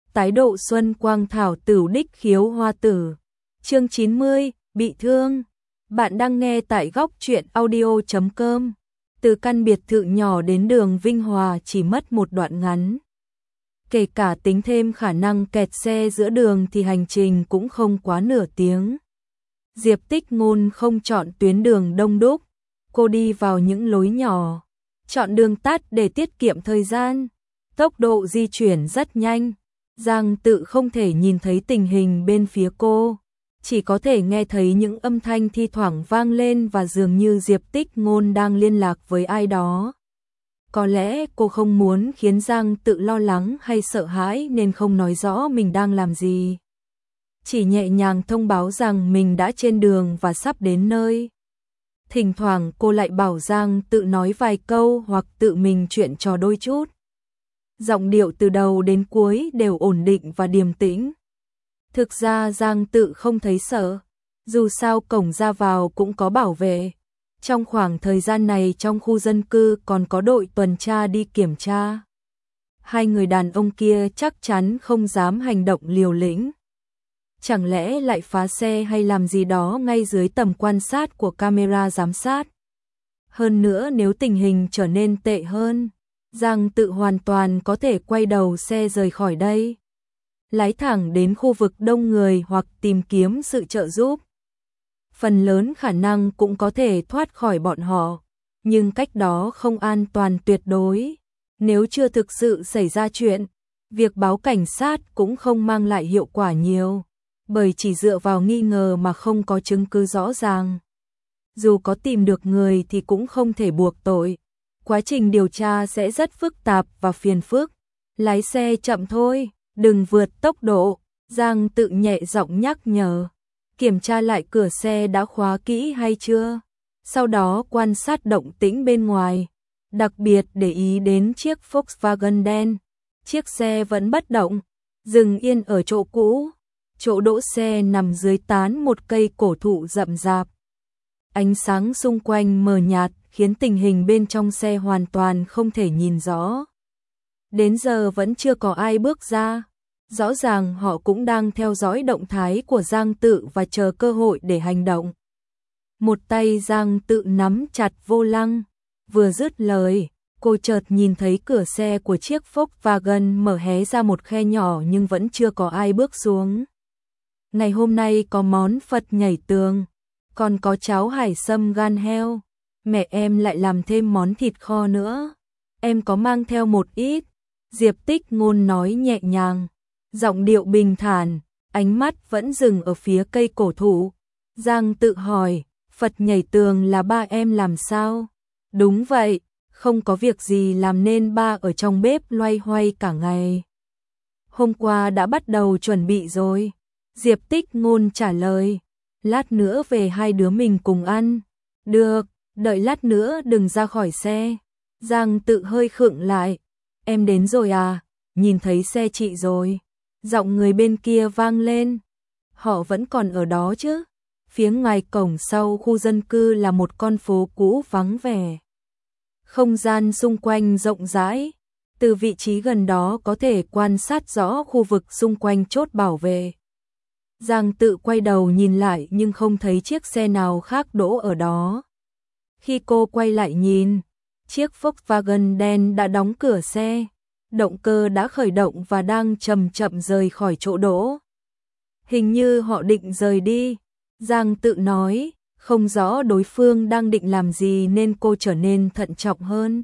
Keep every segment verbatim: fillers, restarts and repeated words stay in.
tái độ xuân quang thảo tửu đích khiếu hoa tử. Chương chín mươi, bị thương. Bạn đang nghe tại góc truyện audio chấm com. Từ căn biệt thự nhỏ đến đường Vinh Hòa chỉ mất một đoạn ngắn. Kể cả tính thêm khả năng kẹt xe giữa đường thì hành trình cũng không quá nửa tiếng. Diệp Tích Ngôn không chọn tuyến đường đông đúc, cô đi vào những lối nhỏ, chọn đường tắt để tiết kiệm thời gian. Tốc độ di chuyển rất nhanh, Giang Tự không thể nhìn thấy tình hình bên phía cô, chỉ có thể nghe thấy những âm thanh thi thoảng vang lên và dường như Diệp Tích Ngôn đang liên lạc với ai đó. Có lẽ cô không muốn khiến Giang Tự lo lắng hay sợ hãi nên không nói rõ mình đang làm gì. Chỉ nhẹ nhàng thông báo rằng mình đã trên đường và sắp đến nơi. Thỉnh thoảng cô lại bảo Giang Tự nói vài câu hoặc tự mình chuyện trò đôi chút. Giọng điệu từ đầu đến cuối đều ổn định và điềm tĩnh. Thực ra Giang Tự không thấy sợ, dù sao cổng ra vào cũng có bảo vệ. Trong khoảng thời gian này trong khu dân cư còn có đội tuần tra đi kiểm tra. Hai người đàn ông kia chắc chắn không dám hành động liều lĩnh. Chẳng lẽ lại phá xe hay làm gì đó ngay dưới tầm quan sát của camera giám sát. Hơn nữa nếu tình hình trở nên tệ hơn, Giang Tự hoàn toàn có thể quay đầu xe rời khỏi đây, lái thẳng đến khu vực đông người hoặc tìm kiếm sự trợ giúp. Phần lớn khả năng cũng có thể thoát khỏi bọn họ, nhưng cách đó không an toàn tuyệt đối. Nếu chưa thực sự xảy ra chuyện, việc báo cảnh sát cũng không mang lại hiệu quả nhiều, bởi chỉ dựa vào nghi ngờ mà không có chứng cứ rõ ràng. Dù có tìm được người thì cũng không thể buộc tội. Quá trình điều tra sẽ rất phức tạp và phiền phức. Lái xe chậm thôi, đừng vượt tốc độ, Giang Tự nhẹ giọng nhắc nhở. Kiểm tra lại cửa xe đã khóa kỹ hay chưa. Sau đó quan sát động tĩnh bên ngoài, đặc biệt để ý đến chiếc Volkswagen đen. Chiếc xe vẫn bất động, dừng yên ở chỗ cũ. Chỗ đỗ xe nằm dưới tán một cây cổ thụ rậm rạp. Ánh sáng xung quanh mờ nhạt khiến tình hình bên trong xe hoàn toàn không thể nhìn rõ. Đến giờ vẫn chưa có ai bước ra. Rõ ràng họ cũng đang theo dõi động thái của Giang Tự và chờ cơ hội để hành động. Một tay Giang Tự nắm chặt vô lăng. Vừa dứt lời, cô chợt nhìn thấy cửa xe của chiếc Volkswagen mở hé ra một khe nhỏ nhưng vẫn chưa có ai bước xuống. Ngày hôm nay có món Phật nhảy tường, còn có cháo hải sâm gan heo. Mẹ em lại làm thêm món thịt kho nữa. Em có mang theo một ít. Diệp Tích Ngôn nói nhẹ nhàng, giọng điệu bình thản, ánh mắt vẫn dừng ở phía cây cổ thụ. Giang Tự hỏi, Phật nhảy tường là ba em làm sao? Đúng vậy, không có việc gì làm nên ba ở trong bếp loay hoay cả ngày. Hôm qua đã bắt đầu chuẩn bị rồi. Diệp Tích Ngôn trả lời, lát nữa về hai đứa mình cùng ăn. Được, đợi lát nữa đừng ra khỏi xe. Giang Tự hơi khựng lại, em đến rồi à, nhìn thấy xe chị rồi. Giọng người bên kia vang lên, họ vẫn còn ở đó chứ. Phía ngoài cổng sau khu dân cư là một con phố cũ vắng vẻ. Không gian xung quanh rộng rãi, từ vị trí gần đó có thể quan sát rõ khu vực xung quanh chốt bảo vệ. Giang Tự quay đầu nhìn lại nhưng không thấy chiếc xe nào khác đỗ ở đó. Khi cô quay lại nhìn, chiếc Volkswagen đen đã đóng cửa xe, động cơ đã khởi động và đang chậm chậm rời khỏi chỗ đỗ. Hình như họ định rời đi, Giang Tự nói, không rõ đối phương đang định làm gì nên cô trở nên thận trọng hơn.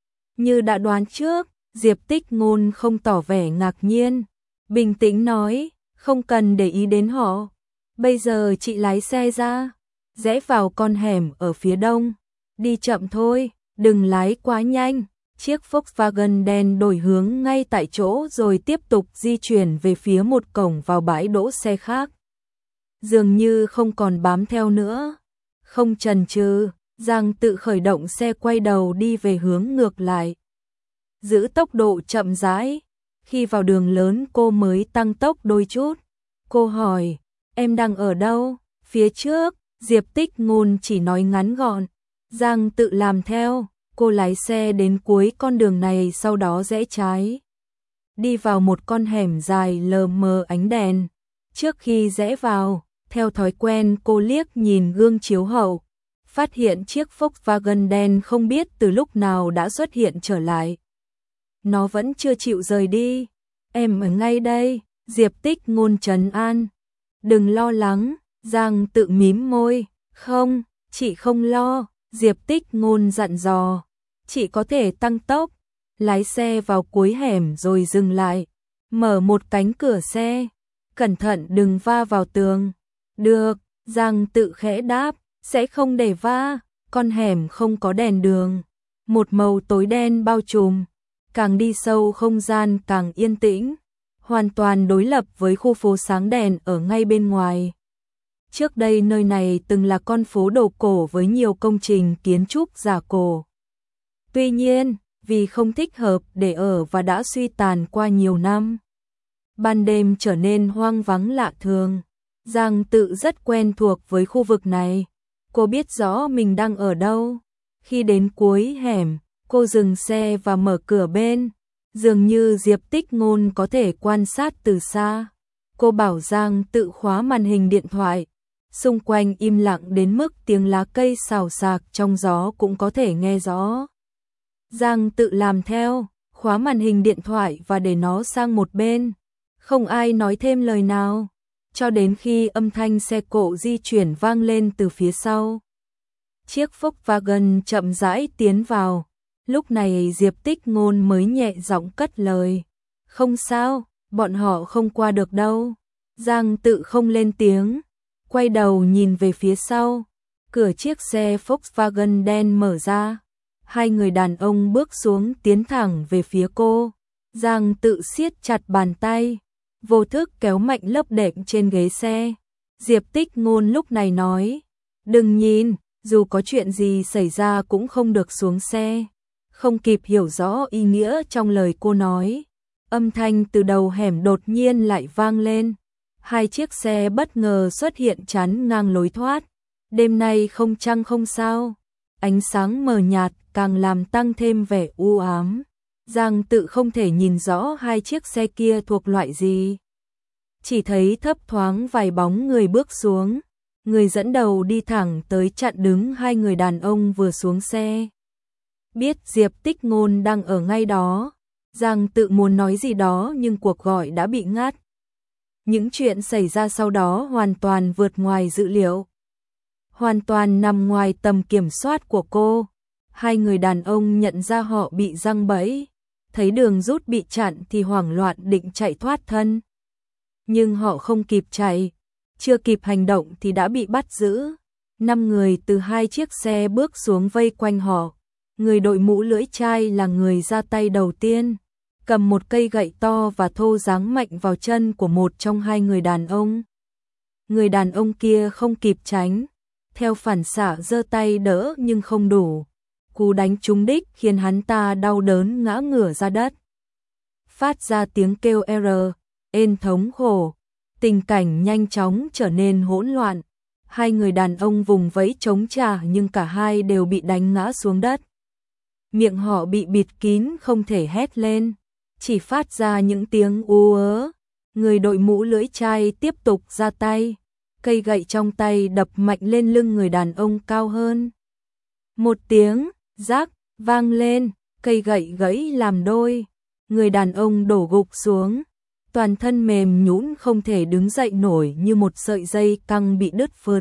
Như đã đoán trước, Diệp Tích Ngôn không tỏ vẻ ngạc nhiên, bình tĩnh nói, không cần để ý đến họ. Bây giờ chị lái xe ra, rẽ vào con hẻm ở phía đông. Đi chậm thôi, đừng lái quá nhanh. Chiếc Volkswagen đen đổi hướng ngay tại chỗ rồi tiếp tục di chuyển về phía một cổng vào bãi đỗ xe khác. Dường như không còn bám theo nữa. Không chần chừ, Giang Tự khởi động xe quay đầu đi về hướng ngược lại. Giữ tốc độ chậm rãi. Khi vào đường lớn cô mới tăng tốc đôi chút. Cô hỏi, em đang ở đâu? Phía trước, Diệp Tích Ngôn chỉ nói ngắn gọn. Giang Tự làm theo, cô lái xe đến cuối con đường này sau đó rẽ trái. đi vào một con hẻm dài lờ mờ ánh đèn. Trước khi rẽ vào, theo thói quen cô liếc nhìn gương chiếu hậu, phát hiện chiếc Volkswagen đen không biết từ lúc nào đã xuất hiện trở lại. Nó vẫn chưa chịu rời đi. Em ở ngay đây, Diệp Tích Ngôn trấn an. Đừng lo lắng, Giang Tự mím môi. Không, chị không lo, Diệp Tích Ngôn dặn dò. Chị có thể tăng tốc, lái xe vào cuối hẻm rồi dừng lại, mở một cánh cửa xe, cẩn thận đừng va vào tường. Được, Giang Tự khẽ đáp, sẽ không để va. Con hẻm không có đèn đường, một màu tối đen bao trùm, càng đi sâu không gian càng yên tĩnh, hoàn toàn đối lập với khu phố sáng đèn ở ngay bên ngoài. Trước đây nơi này từng là con phố đồ cổ với nhiều công trình kiến trúc giả cổ. Tuy nhiên, vì không thích hợp để ở và đã suy tàn qua nhiều năm, ban đêm trở nên hoang vắng lạ thường. Giang Tự rất quen thuộc với khu vực này. Cô biết rõ mình đang ở đâu. Khi đến cuối hẻm, cô dừng xe và mở cửa bên. Dường như Diệp Tích Ngôn có thể quan sát từ xa. Cô bảo Giang Tự khóa màn hình điện thoại. Xung quanh im lặng đến mức tiếng lá cây xào xạc trong gió cũng có thể nghe rõ. Giang Tự làm theo, khóa màn hình điện thoại và để nó sang một bên. Không ai nói thêm lời nào, cho đến khi âm thanh xe cộ di chuyển vang lên từ phía sau. Chiếc Volkswagen chậm rãi tiến vào. Lúc này Diệp Tích Ngôn mới nhẹ giọng cất lời. Không sao, bọn họ không qua được đâu. Giang Tự không lên tiếng, quay đầu nhìn về phía sau. Cửa chiếc xe Volkswagen đen mở ra. Hai người đàn ông bước xuống tiến thẳng về phía cô. Giang Tự siết chặt bàn tay, vô thức kéo mạnh lớp đệm trên ghế xe. Diệp Tích Ngôn lúc này nói, đừng nhìn, dù có chuyện gì xảy ra cũng không được xuống xe. Không kịp hiểu rõ ý nghĩa trong lời cô nói, âm thanh từ đầu hẻm đột nhiên lại vang lên. Hai chiếc xe bất ngờ xuất hiện chắn ngang lối thoát. Đêm nay không trăng không sao, ánh sáng mờ nhạt càng làm tăng thêm vẻ u ám. Giang Tự không thể nhìn rõ hai chiếc xe kia thuộc loại gì, chỉ thấy thấp thoáng vài bóng người bước xuống. Người dẫn đầu đi thẳng tới chặn đứng hai người đàn ông vừa xuống xe. Biết Diệp Tích Ngôn đang ở ngay đó, Giang Tự muốn nói gì đó nhưng cuộc gọi đã bị ngắt. Những chuyện xảy ra sau đó hoàn toàn vượt ngoài dự liệu, hoàn toàn nằm ngoài tầm kiểm soát của cô. Hai người đàn ông nhận ra họ bị giăng bẫy, thấy đường rút bị chặn thì hoảng loạn định chạy thoát thân. Nhưng họ không kịp chạy, chưa kịp hành động thì đã bị bắt giữ. Năm người từ hai chiếc xe bước xuống vây quanh họ. Người đội mũ lưỡi chai là người ra tay đầu tiên, cầm một cây gậy to và thô giáng mạnh vào chân của một trong hai người đàn ông. Người đàn ông kia không kịp tránh, theo phản xạ giơ tay đỡ nhưng không đủ. Cú đánh trúng đích khiến hắn ta đau đớn ngã ngửa ra đất, phát ra tiếng kêu R, ên thống khổ. Tình cảnh nhanh chóng trở nên hỗn loạn. Hai người đàn ông vùng vẫy chống trả nhưng cả hai đều bị đánh ngã xuống đất. Miệng họ bị bịt kín không thể hét lên, chỉ phát ra những tiếng ú ớ. Người đội mũ lưỡi chai tiếp tục ra tay, cây gậy trong tay đập mạnh lên lưng người đàn ông cao hơn. Một tiếng rác vang lên, cây gậy gãy làm đôi. Người đàn ông đổ gục xuống, toàn thân mềm nhũn không thể đứng dậy nổi như một sợi dây căng bị đứt phượt.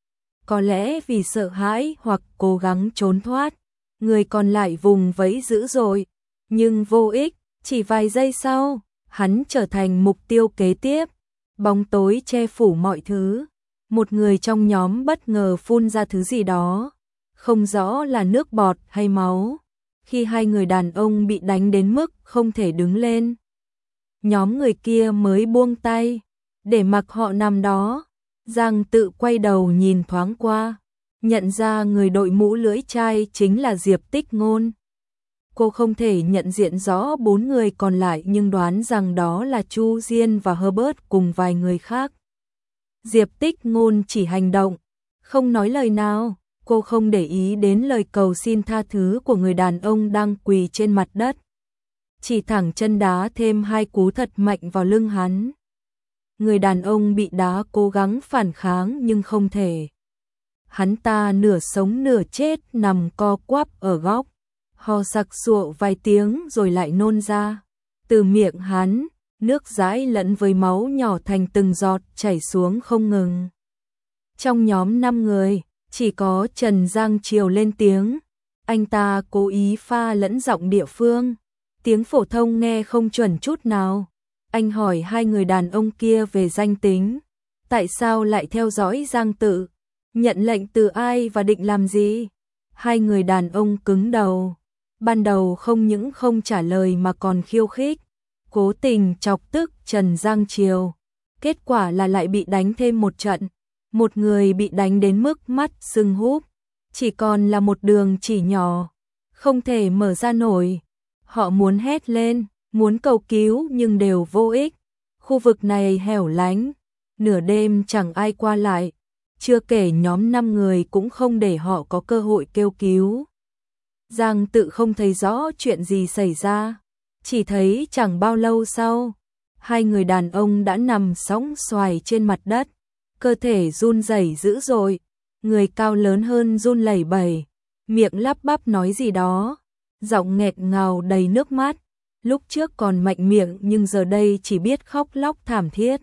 Có lẽ vì sợ hãi hoặc cố gắng trốn thoát, người còn lại vùng vẫy dữ dội, nhưng vô ích. Chỉ vài giây sau, hắn trở thành mục tiêu kế tiếp. Bóng tối che phủ mọi thứ. Một người trong nhóm bất ngờ phun ra thứ gì đó, không rõ là nước bọt hay máu. Khi hai người đàn ông bị đánh đến mức không thể đứng lên, nhóm người kia mới buông tay, để mặc họ nằm đó. Giang Tự quay đầu nhìn thoáng qua, nhận ra người đội mũ lưỡi chai chính là Diệp Tích Ngôn. Cô không thể nhận diện rõ bốn người còn lại nhưng đoán rằng đó là Chu Diên và Herbert cùng vài người khác. Diệp Tích Ngôn chỉ hành động, không nói lời nào. Cô không để ý đến lời cầu xin tha thứ của người đàn ông đang quỳ trên mặt đất. chỉ thẳng chân đá thêm hai cú thật mạnh vào lưng hắn. Người đàn ông bị đá cố gắng phản kháng nhưng không thể. Hắn ta nửa sống nửa chết nằm co quắp ở góc, ho sặc sụa vài tiếng rồi lại nôn ra. Từ miệng hắn, nước dãi lẫn với máu nhỏ thành từng giọt chảy xuống không ngừng. Trong nhóm năm người, chỉ có Trần Giang Triều lên tiếng. Anh ta cố ý pha lẫn giọng địa phương, tiếng phổ thông nghe không chuẩn chút nào. Anh hỏi hai người đàn ông kia về danh tính. Tại sao lại theo dõi Giang Tự? Nhận lệnh từ ai và định làm gì? Hai người đàn ông cứng đầu. Ban đầu không những không trả lời mà còn khiêu khích, cố tình chọc tức Trần Giang Triều. Kết quả là lại bị đánh thêm một trận. Một người bị đánh đến mức mắt sưng húp, chỉ còn là một đường chỉ nhỏ, không thể mở ra nổi. Họ muốn hét lên, muốn cầu cứu nhưng đều vô ích. Khu vực này hẻo lánh, nửa đêm chẳng ai qua lại, chưa kể nhóm năm người cũng không để họ có cơ hội kêu cứu. Giang Tự không thấy rõ chuyện gì xảy ra, chỉ thấy chẳng bao lâu sau, hai người đàn ông đã nằm sõng xoài trên mặt đất, cơ thể run rẩy dữ dội, người cao lớn hơn run lẩy bẩy, miệng lắp bắp nói gì đó, giọng nghẹt ngào đầy nước mắt, lúc trước còn mạnh miệng nhưng giờ đây chỉ biết khóc lóc thảm thiết.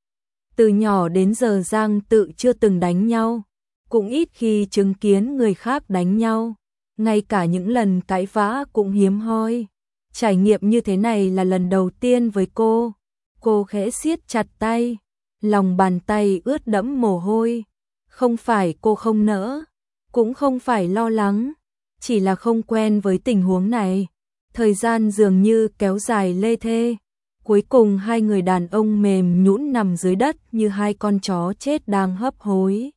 Từ nhỏ đến giờ Giang Tự chưa từng đánh nhau, cũng ít khi chứng kiến người khác đánh nhau, ngay cả những lần cãi vã cũng hiếm hoi. Trải nghiệm như thế này là lần đầu tiên với cô. Cô khẽ siết chặt tay, lòng bàn tay ướt đẫm mồ hôi. Không phải cô không nỡ, cũng không phải lo lắng, chỉ là không quen với tình huống này. Thời gian dường như kéo dài lê thê. Cuối cùng hai người đàn ông mềm nhũn nằm dưới đất như hai con chó chết đang hấp hối.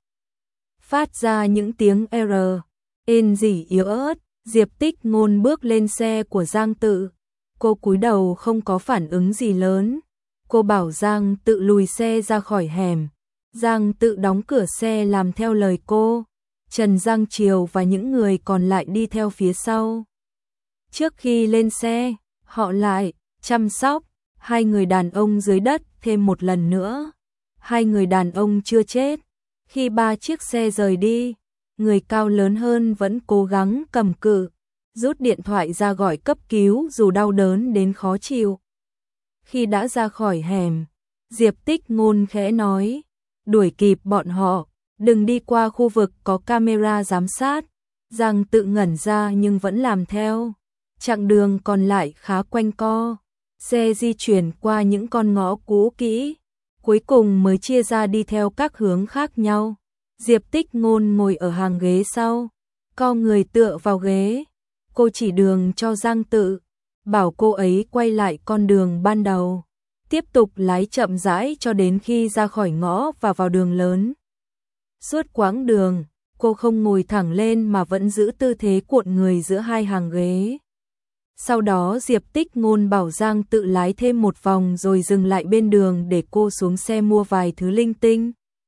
Phát ra những tiếng R, ên rỉ yếu ớt. Diệp Tích Ngôn bước lên xe của Giang Tự. Cô cúi đầu không có phản ứng gì lớn. Cô bảo Giang Tự lùi xe ra khỏi hẻm. Giang Tự đóng cửa xe làm theo lời cô. Trần Giang Triều và những người còn lại đi theo phía sau. Trước khi lên xe, họ lại chăm sóc hai người đàn ông dưới đất thêm một lần nữa. Hai người đàn ông chưa chết. Khi ba chiếc xe rời đi, người cao lớn hơn vẫn cố gắng cầm cự, rút điện thoại ra gọi cấp cứu dù đau đớn đến khó chịu. Khi đã ra khỏi hẻm, Diệp Tích Ngôn khẽ nói, đuổi kịp bọn họ, đừng đi qua khu vực có camera giám sát. Giang Tự ngẩn ra nhưng vẫn làm theo. Chặng đường còn lại khá quanh co, xe di chuyển qua những con ngõ cũ kỹ, cuối cùng mới chia ra đi theo các hướng khác nhau. Diệp Tích Ngôn ngồi ở hàng ghế sau, co người tựa vào ghế. Cô chỉ đường cho Giang Tự, bảo cô ấy quay lại con đường ban đầu, tiếp tục lái chậm rãi cho đến khi ra khỏi ngõ và vào đường lớn. Suốt quãng đường, cô không ngồi thẳng lên mà vẫn giữ tư thế cuộn người giữa hai hàng ghế. Sau đó Diệp Tích Ngôn bảo Giang Tự lái thêm một vòng rồi dừng lại bên đường để cô xuống xe mua vài thứ linh tinh.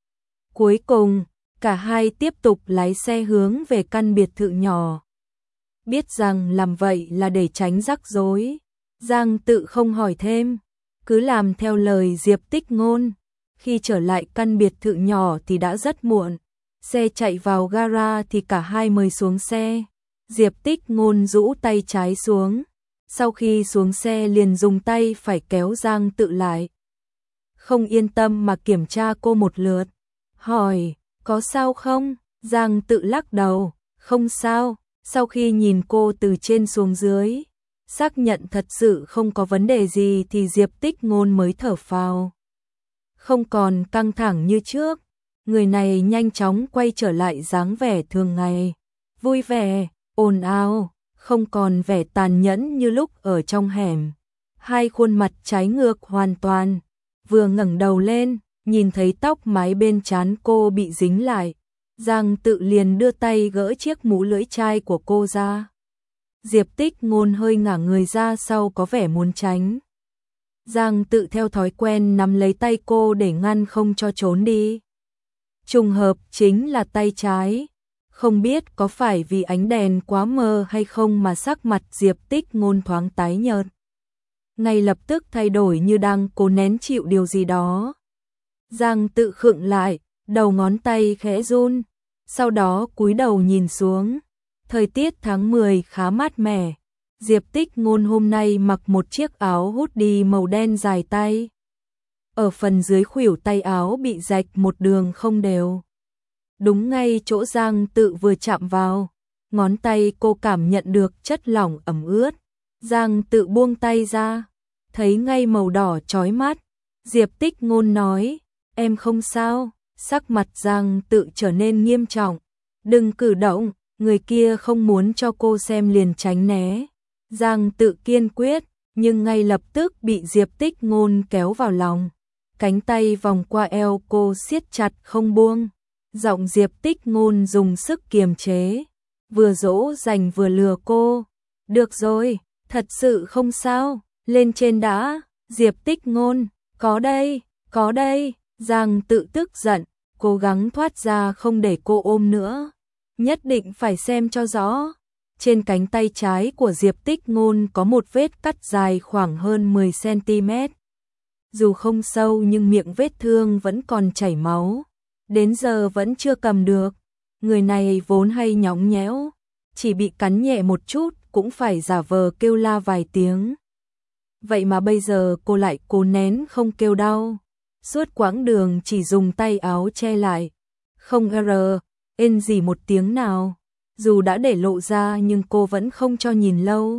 Cuối cùng, cả hai tiếp tục lái xe hướng về căn biệt thự nhỏ. Biết rằng làm vậy là để tránh rắc rối, Giang Tự không hỏi thêm, cứ làm theo lời Diệp Tích Ngôn. Khi trở lại căn biệt thự nhỏ thì đã rất muộn. Xe chạy vào gara thì cả hai mới xuống xe. Diệp Tích Ngôn rũ tay trái xuống. Sau khi xuống xe liền dùng tay phải kéo Giang Tự lại. Không yên tâm mà kiểm tra cô một lượt. Hỏi, có sao không? Giang Tự lắc đầu, không sao. Sau khi nhìn cô từ trên xuống dưới, xác nhận thật sự không có vấn đề gì thì Diệp Tích Ngôn mới thở phào. Không còn căng thẳng như trước, người này nhanh chóng quay trở lại dáng vẻ thường ngày, vui vẻ, ồn ào, không còn vẻ tàn nhẫn như lúc ở trong hẻm. Hai khuôn mặt trái ngược hoàn toàn, vừa ngẩng đầu lên, nhìn thấy tóc mái bên trán cô bị dính lại, Giang Tự liền đưa tay gỡ chiếc mũ lưỡi chai của cô ra. Diệp Tích Ngôn hơi ngả người ra sau có vẻ muốn tránh. Giang Tự theo thói quen nắm lấy tay cô để ngăn không cho trốn đi. Trùng hợp chính là tay trái. Không biết có phải vì ánh đèn quá mờ hay không mà sắc mặt Diệp Tích Ngôn thoáng tái nhợt. ngay lập tức thay đổi như đang cố nén chịu điều gì đó. Giang Tự khựng lại, đầu ngón tay khẽ run, sau đó cúi đầu nhìn xuống. Thời tiết tháng mười khá mát mẻ. Diệp Tích Ngôn hôm nay mặc một chiếc áo hoodie màu đen dài tay. Ở phần dưới khuỷu tay áo bị rạch một đường không đều. Đúng ngay chỗ Giang Tự vừa chạm vào, ngón tay cô cảm nhận được chất lỏng ẩm ướt. Giang Tự buông tay ra, thấy ngay màu đỏ chói mắt. Diệp Tích Ngôn nói, em không sao. Sắc mặt Giang Tự trở nên nghiêm trọng. Đừng cử động, người kia không muốn cho cô xem liền tránh né. Giang Tự kiên quyết, nhưng ngay lập tức bị Diệp Tích Ngôn kéo vào lòng. Cánh tay vòng qua eo cô siết chặt không buông. Giọng Diệp Tích Ngôn dùng sức kiềm chế, vừa dỗ dành vừa lừa cô. Được rồi, thật sự không sao, lên trên đã. Diệp Tích Ngôn, có đây, có đây. Giang Tự tức giận, cố gắng thoát ra không để cô ôm nữa. Nhất định phải xem cho rõ. Trên cánh tay trái của Diệp Tích Ngôn có một vết cắt dài khoảng hơn mười xăng ti mét. Dù không sâu nhưng miệng vết thương vẫn còn chảy máu. Đến giờ vẫn chưa cầm được. Người này vốn hay nhõng nhẽo, chỉ bị cắn nhẹ một chút cũng phải giả vờ kêu la vài tiếng. Vậy mà bây giờ cô lại cố nén không kêu đau. Suốt quãng đường chỉ dùng tay áo che lại, không r, ên gì một tiếng nào. Dù đã để lộ ra nhưng cô vẫn không cho nhìn lâu.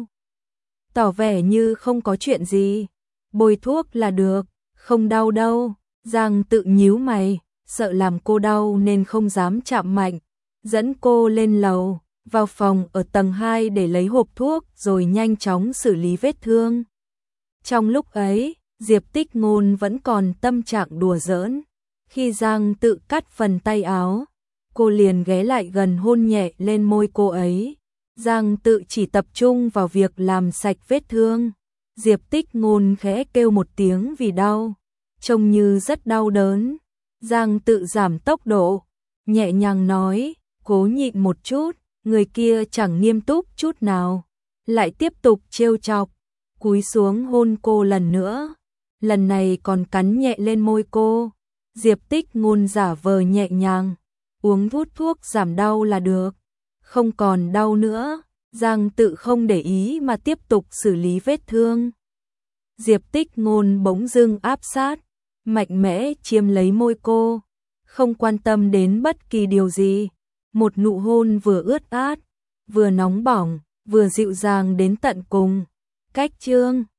Tỏ vẻ như không có chuyện gì. Bôi thuốc là được, không đau đâu. Giang Tự nhíu mày, sợ làm cô đau nên không dám chạm mạnh. Dẫn cô lên lầu, vào phòng ở tầng hai để lấy hộp thuốc rồi nhanh chóng xử lý vết thương. Trong lúc ấy, Diệp Tích Ngôn vẫn còn tâm trạng đùa giỡn. Khi Giang Tự cắt phần tay áo, cô liền ghé lại gần hôn nhẹ lên môi cô ấy. Giang Tự chỉ tập trung vào việc làm sạch vết thương. Diệp Tích Ngôn khẽ kêu một tiếng vì đau, trông như rất đau đớn. Giang Tự giảm tốc độ, nhẹ nhàng nói, cố nhịn một chút. Người kia chẳng nghiêm túc chút nào, lại tiếp tục trêu chọc, cúi xuống hôn cô lần nữa. Lần này còn cắn nhẹ lên môi cô. Diệp Tích Ngôn giả vờ nhẹ nhàng, uống hút thuốc giảm đau là được, không còn đau nữa. Giang Tự không để ý mà tiếp tục xử lý vết thương. Diệp Tích Ngôn bỗng dưng áp sát, mạnh mẽ chiếm lấy môi cô, không quan tâm đến bất kỳ điều gì. Một nụ hôn vừa ướt át, vừa nóng bỏng, vừa dịu dàng đến tận cùng. Cách chương